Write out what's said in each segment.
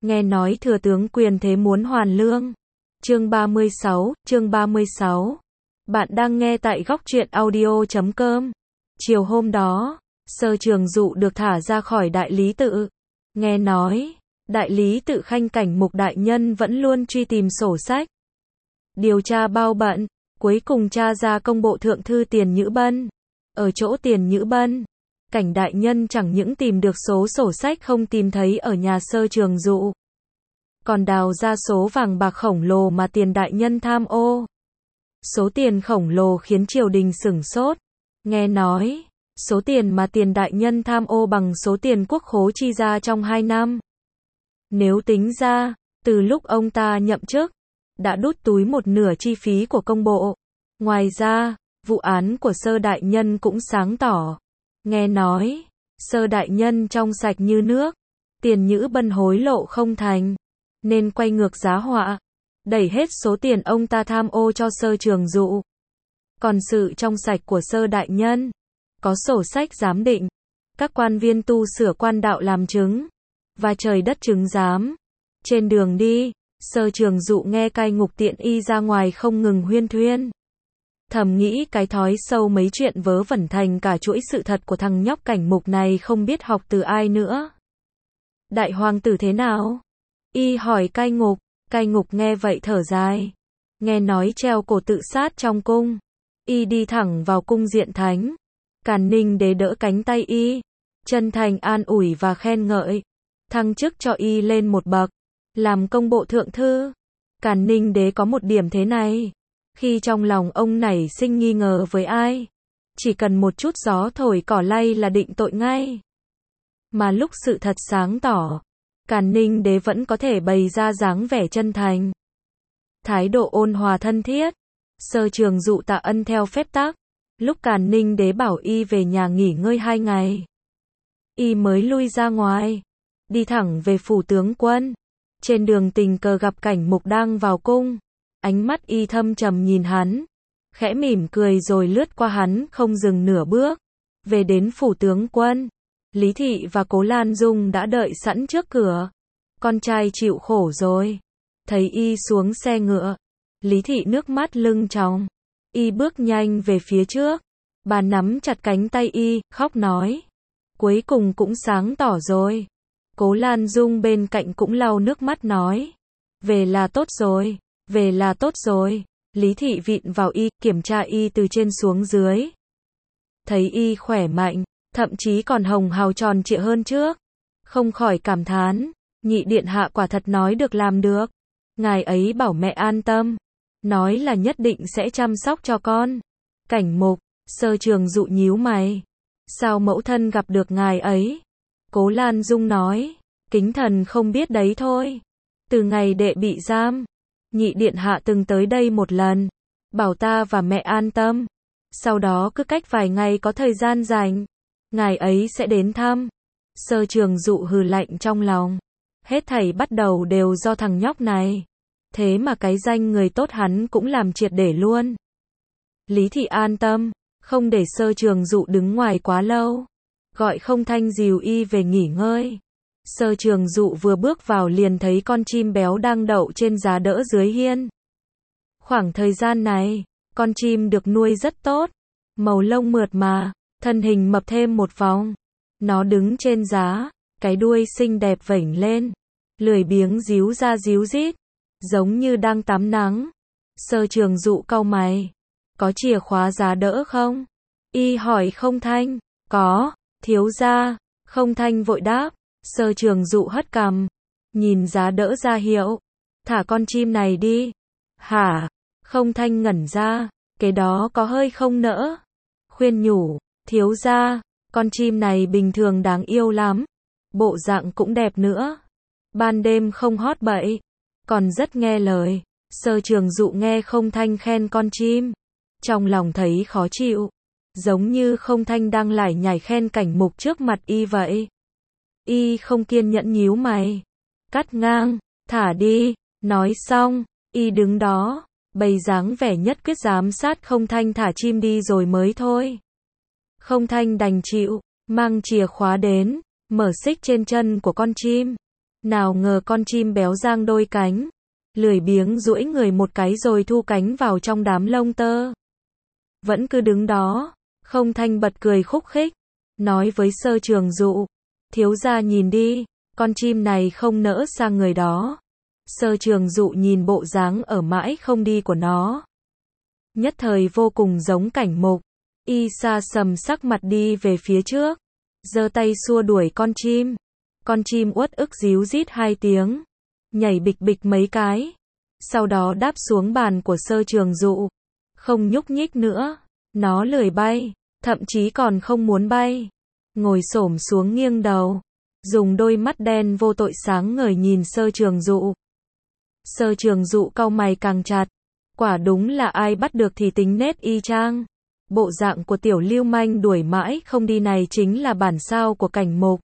Nghe nói thừa tướng quyền thế muốn hoàn lương. Chương 36. Bạn đang nghe tại góc truyện audio.com. Chiều hôm đó, Sơ Trường Dụ được thả ra khỏi đại lý tự. Nghe nói, đại lý tự Khanh Cảnh Mục đại nhân vẫn luôn truy tìm sổ sách. Điều tra bao bận, cuối cùng tra ra công bộ thượng thư Tiền Nhữ Bân. Ở chỗ Tiền Nhữ Bân, Cảnh đại nhân chẳng những tìm được số sổ sách không tìm thấy ở nhà Sơ Trường Dụ, còn đào ra số vàng bạc khổng lồ mà Tiền đại nhân tham ô. Số tiền khổng lồ khiến triều đình sửng sốt. Nghe nói, số tiền mà Tiền đại nhân tham ô bằng số tiền quốc khố chi ra trong 2 năm. Nếu tính ra, từ lúc ông ta nhậm chức, đã đút túi một nửa chi phí của công bộ. Ngoài ra, vụ án của Sơ đại nhân cũng sáng tỏ. Nghe nói, Sơ đại nhân trong sạch như nước, Tiền Nhữ Bân hối lộ không thành, nên quay ngược giá họa, đẩy hết số tiền ông ta tham ô cho Sơ Trường Dụ. Còn sự trong sạch của Sơ đại nhân, có sổ sách giám định, các quan viên tu sửa quan đạo làm chứng, và trời đất chứng giám. Trên đường đi, Sơ Trường Dụ nghe cai ngục Tiện Y ra ngoài không ngừng huyên thuyên. Thầm nghĩ cái thói sâu mấy chuyện vớ vẩn thành cả chuỗi sự thật của thằng nhóc Cảnh Mục này không biết học từ ai nữa. Đại hoàng tử thế nào? Y hỏi cai ngục nghe vậy thở dài. Nghe nói treo cổ tự sát trong cung. Y đi thẳng vào cung Diện Thánh. Càn Ninh Đế đỡ cánh tay Y, chân thành an ủi và khen ngợi, thăng chức cho Y lên một bậc, làm công bộ thượng thư. Càn Ninh Đế có một điểm thế này, khi trong lòng ông nảy sinh nghi ngờ với ai, chỉ cần một chút gió thổi cỏ lay là định tội ngay. Mà lúc sự thật sáng tỏ, Càn Ninh Đế vẫn có thể bày ra dáng vẻ chân thành, thái độ ôn hòa thân thiết. Sơ Trường Dụ tạ ân theo phép tắc. Lúc Càn Ninh Đế bảo Y về nhà nghỉ ngơi 2 ngày, Y mới lui ra ngoài, đi thẳng về phủ tướng quân. Trên đường tình cờ gặp Cảnh Mục đang vào cung, ánh mắt Y thâm trầm nhìn hắn, khẽ mỉm cười rồi lướt qua hắn không dừng nửa bước. Về đến phủ tướng quân, Lý Thị và Cố Lan Dung đã đợi sẵn trước cửa. Con trai chịu khổ rồi. Thấy Y xuống xe ngựa, Lý Thị nước mắt lưng tròng. Y bước nhanh về phía trước, bà nắm chặt cánh tay Y, khóc nói, cuối cùng cũng sáng tỏ rồi. Cố Lan Dung bên cạnh cũng lau nước mắt nói, về là tốt rồi, về là tốt rồi. Lý Thị vịn vào Y, kiểm tra Y từ trên xuống dưới. Thấy Y khỏe mạnh, thậm chí còn hồng hào tròn trịa hơn trước, không khỏi cảm thán, nhị điện hạ quả thật nói được làm được. Ngài ấy bảo mẹ an tâm, nói là nhất định sẽ chăm sóc cho con. Cảnh Mục, Sơ Trường Dụ nhíu mày, sao mẫu thân gặp được ngài ấy? Cố Lan Dung nói, kính thần không biết đấy thôi. Từ ngày đệ bị giam, nhị điện hạ từng tới đây một lần, bảo ta và mẹ an tâm. Sau đó cứ cách vài ngày có thời gian rảnh, ngài ấy sẽ đến thăm. Sơ Trường Dụ hừ lạnh trong lòng, hết thảy bắt đầu đều do thằng nhóc này. Thế mà cái danh người tốt hắn cũng làm triệt để luôn. Lý Thị an tâm, không để Sơ Trường Dụ đứng ngoài quá lâu, gọi Không Thanh dìu Y về nghỉ ngơi. Sơ Trường Dụ vừa bước vào liền thấy con chim béo đang đậu trên giá đỡ dưới hiên. Khoảng thời gian này, con chim được nuôi rất tốt, màu lông mượt mà, thân hình mập thêm một vòng. Nó đứng trên giá, cái đuôi xinh đẹp vểnh lên, lười biếng díu ra díu dít, giống như đang tắm nắng. Sơ Trường Dụ cau mày, có chìa khóa giá đỡ không? Y hỏi Không Thanh. Có, thiếu gia. Không Thanh vội đáp. Sơ Trường Dụ hất cằm, nhìn giá đỡ ra hiệu, thả con chim này đi. Hả? Không Thanh ngẩn ra, cái đó có hơi không nỡ. Khuyên nhủ, thiếu gia, con chim này bình thường đáng yêu lắm, bộ dạng cũng đẹp nữa, ban đêm không hót bậy, còn rất nghe lời. Sơ Trường Dụ nghe Không Thanh khen con chim, trong lòng thấy khó chịu, giống như Không Thanh đang lải nhải khen Cảnh Mục trước mặt Y vậy. Y không kiên nhẫn nhíu mày, cắt ngang, thả đi. Nói xong, Y đứng đó, bày dáng vẻ nhất quyết giám sát Không Thanh thả chim đi rồi mới thôi. Không Thanh đành chịu, mang chìa khóa đến, mở xích trên chân của con chim. Nào ngờ con chim béo giang đôi cánh, lười biếng duỗi người một cái rồi thu cánh vào trong đám lông tơ. Vẫn cứ đứng đó, Không Thanh bật cười khúc khích, nói với Sơ Trường Dụ, thiếu gia nhìn đi, con chim này không nỡ sang người đó. Sơ Trường Dụ nhìn bộ dáng ở mãi không đi của nó, nhất thời vô cùng giống Cảnh Mục, y xa sầm sắc mặt đi về phía trước, giơ tay xua đuổi con chim uất ức ríu rít 2 tiếng, nhảy bịch bịch mấy cái, sau đó đáp xuống bàn của Sơ Trường Dụ, không nhúc nhích nữa, nó lười bay, thậm chí còn không muốn bay, ngồi xổm xuống nghiêng đầu, dùng đôi mắt đen vô tội sáng ngời nhìn Sơ Trường Dụ. Sơ Trường Dụ cau mày càng chặt, quả đúng là ai bắt được thì tính nết y chang. Bộ dạng của tiểu lưu manh đuổi mãi không đi này chính là bản sao của Cảnh Mục.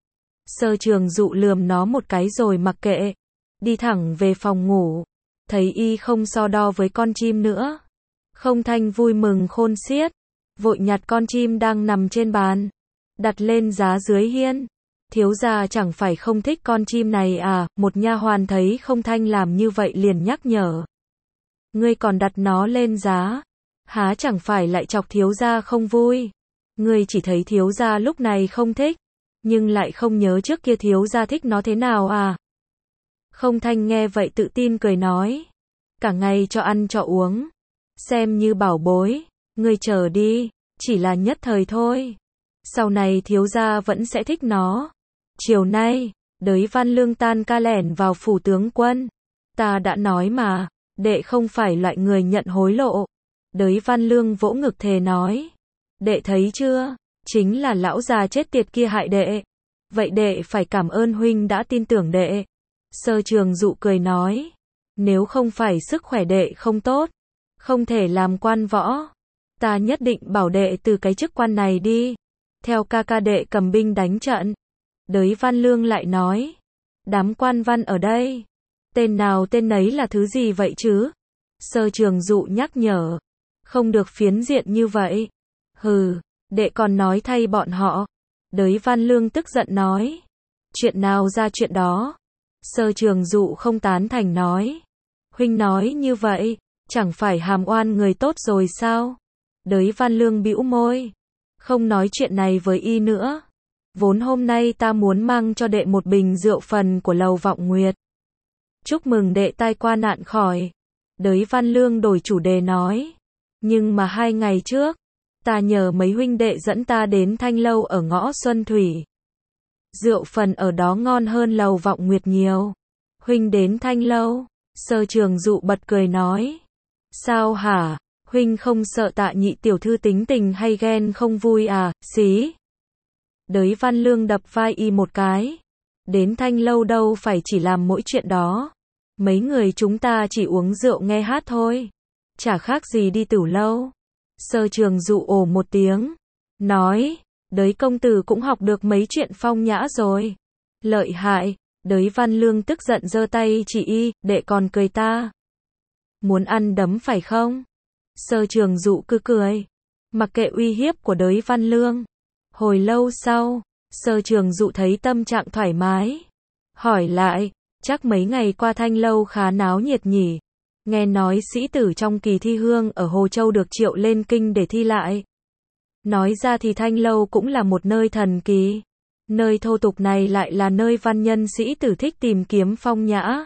Sơ Trường Dụ lườm nó một cái rồi mặc kệ, đi thẳng về phòng ngủ, thấy y không so đo với con chim nữa. Không Thanh vui mừng khôn xiết, vội nhặt con chim đang nằm trên bàn, đặt lên giá dưới hiên. Thiếu gia chẳng phải không thích con chim này à? Một nha hoàn thấy Không Thanh làm như vậy liền nhắc nhở. Ngươi còn đặt nó lên giá, há chẳng phải lại chọc thiếu gia không vui? Ngươi chỉ thấy thiếu gia lúc này không thích, nhưng lại không nhớ trước kia thiếu gia thích nó thế nào à? Không Thanh nghe vậy tự tin cười nói, cả ngày cho ăn cho uống, xem như bảo bối, ngươi chờ đi, chỉ là nhất thời thôi. Sau này thiếu gia vẫn sẽ thích nó. Chiều nay, Đới Văn Lương tan ca lẻn vào phủ tướng quân. Ta đã nói mà, đệ không phải loại người nhận hối lộ. Đới Văn Lương vỗ ngực thề nói, đệ thấy chưa, chính là lão già chết tiệt kia hại đệ. Vậy đệ phải cảm ơn huynh đã tin tưởng đệ. Sơ Trường Dụ cười nói, nếu không phải sức khỏe đệ không tốt, không thể làm quan võ, ta nhất định bảo đệ từ cái chức quan này đi, theo ca ca đệ cầm binh đánh trận. Đới Văn Lương lại nói, đám quan văn ở đây, tên nào tên nấy là thứ gì vậy chứ? Sơ Trường Dụ nhắc nhở, không được phiến diện như vậy. Hừ, đệ còn nói thay bọn họ. Đới Văn Lương tức giận nói, chuyện nào ra chuyện đó. Sơ Trường Dụ không tán thành nói, huynh nói như vậy, chẳng phải hàm oan người tốt rồi sao? Đới Văn Lương bĩu môi, không nói chuyện này với y nữa. Vốn hôm nay ta muốn mang cho đệ một bình rượu phần của Lầu Vọng Nguyệt. Chúc mừng đệ tai qua nạn khỏi. Đới Văn Lương đổi chủ đề nói, nhưng mà 2 ngày trước, ta nhờ mấy huynh đệ dẫn ta đến Thanh Lâu ở ngõ Xuân Thủy. Rượu phần ở đó ngon hơn Lầu Vọng Nguyệt nhiều. Huynh đến Thanh Lâu? Sơ Trường Dụ bật cười nói, sao hả, huynh không sợ Tạ nhị tiểu thư tính tình hay ghen không vui à? Xí. Đới Văn Lương đập vai y một cái, đến Thanh Lâu đâu phải chỉ làm mỗi chuyện đó, mấy người chúng ta chỉ uống rượu nghe hát thôi, chả khác gì đi tửu lâu. Sơ Trường Dụ ồ một tiếng, nói, Đới công tử cũng học được mấy chuyện phong nhã rồi. Lợi hại. Đới Văn Lương tức giận giơ tay chỉ y, đệ còn cười ta. Muốn ăn đấm phải không? Sơ Trường Dụ cứ cười, mặc kệ uy hiếp của Đới Văn Lương. Hồi lâu sau, Sơ Trường Dụ thấy tâm trạng thoải mái, hỏi lại, chắc mấy ngày qua Thanh Lâu khá náo nhiệt nhỉ? Nghe nói sĩ tử trong kỳ thi hương ở Hồ Châu được triệu lên kinh để thi lại. Nói ra thì Thanh Lâu cũng là một nơi thần kỳ. Nơi thô tục này lại là nơi văn nhân sĩ tử thích tìm kiếm phong nhã.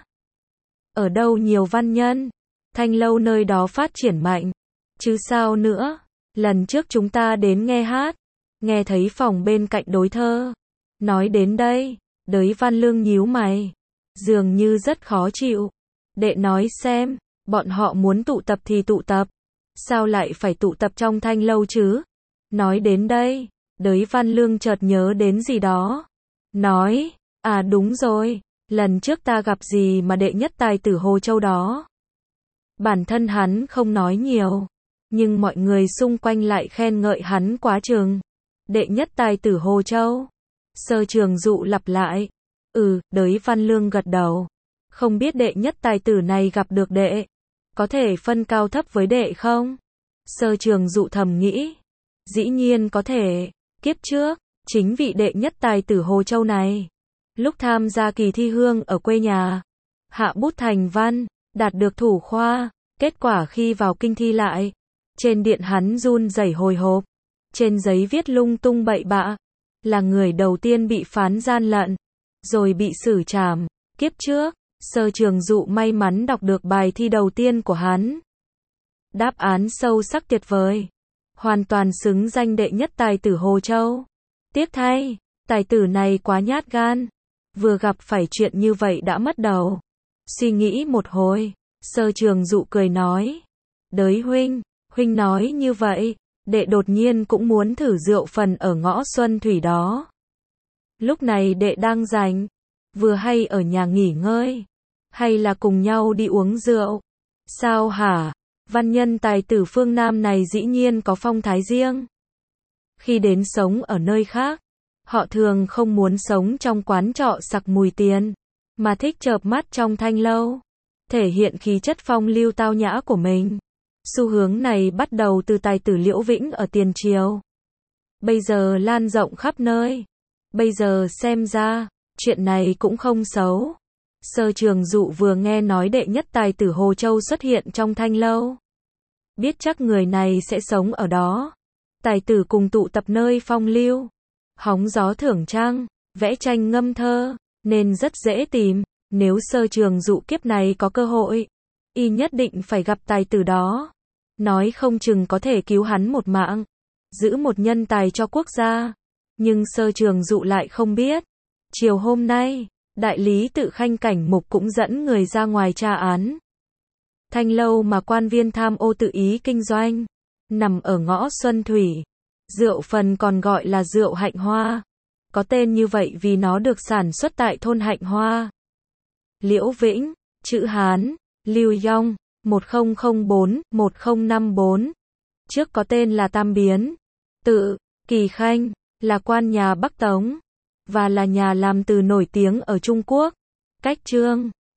Ở đâu nhiều văn nhân, Thanh Lâu nơi đó phát triển mạnh. Chứ sao nữa, lần trước chúng ta đến nghe hát, nghe thấy phòng bên cạnh đối thơ. Nói đến đây, Đới Văn Lương nhíu mày, dường như rất khó chịu. Đệ nói xem, bọn họ muốn tụ tập thì tụ tập, sao lại phải tụ tập trong Thanh Lâu chứ? Nói đến đây, Đới Văn Lương chợt nhớ đến gì đó, nói, à đúng rồi, lần trước ta gặp gì mà đệ nhất tài tử Hồ Châu đó. Bản thân hắn không nói nhiều, nhưng mọi người xung quanh lại khen ngợi hắn quá chừng. Đệ nhất tài tử Hồ Châu. Sơ Trường Dụ lặp lại, Đới Văn Lương gật đầu, không biết đệ nhất tài tử này gặp được đệ, có thể phân cao thấp với đệ không? Sơ Trường Dụ thầm nghĩ, dĩ nhiên có thể. Kiếp trước, chính vị đệ nhất tài tử Hồ Châu này, Lúc tham gia kỳ thi hương ở quê nhà, hạ bút thành văn, đạt được thủ khoa, kết quả khi vào kinh thi lại, trên điện hắn run rẩy hồi hộp, trên giấy viết lung tung bậy bạ, là người đầu tiên bị phán gian lận, rồi bị xử trảm. Kiếp trước, Sơ Trường Dụ may mắn đọc được bài thi đầu tiên của hắn. Đáp án sâu sắc tuyệt vời, hoàn toàn xứng danh đệ nhất tài tử Hồ Châu. Tiếc thay, tài tử này quá nhát gan, vừa gặp phải chuyện như vậy đã mất đầu. Suy nghĩ một hồi, Sơ Trường Dụ cười nói, đới huynh nói như vậy, đệ đột nhiên cũng muốn thử rượu phần ở ngõ Xuân Thủy đó. Lúc này đệ đang rảnh, vừa hay ở nhà nghỉ ngơi, hay là cùng nhau đi uống rượu? Sao hả? Văn nhân tài tử phương Nam này dĩ nhiên có phong thái riêng. Khi đến sống ở nơi khác, họ thường không muốn sống trong quán trọ sặc mùi tiền, mà thích chợp mắt trong thanh lâu, thể hiện khí chất phong lưu tao nhã của mình. Xu hướng này bắt đầu từ tài tử Liễu Vĩnh ở tiền triều, bây giờ lan rộng khắp nơi. Bây giờ xem ra, chuyện này cũng không xấu. Sơ Trường Dụ vừa nghe nói đệ nhất tài tử Hồ Châu xuất hiện trong thanh lâu, biết chắc người này sẽ sống ở đó. Tài tử cùng tụ tập nơi phong lưu, hóng gió thưởng trăng, vẽ tranh ngâm thơ, nên rất dễ tìm. Nếu Sơ Trường Dụ kiếp này có cơ hội, y nhất định phải gặp tài tử đó. Nói không chừng có thể cứu hắn một mạng, giữ một nhân tài cho quốc gia. Nhưng Sơ Trường Dụ lại không biết, chiều hôm nay, đại lý tự Khanh Cảnh Mục cũng dẫn người ra ngoài tra án. Thanh lâu mà quan viên tham ô tự ý kinh doanh, nằm ở ngõ Xuân Thủy. Rượu phần còn gọi là rượu Hạnh Hoa, có tên như vậy vì nó được sản xuất tại thôn Hạnh Hoa. Liễu Vĩnh, chữ Hán, Lưu Yong, 1004-1054. Trước có tên là Tam Biến. Tự Kỳ Khanh là quan nhà Bắc Tống, và là nhà làm từ nổi tiếng ở Trung Quốc. Cách Trương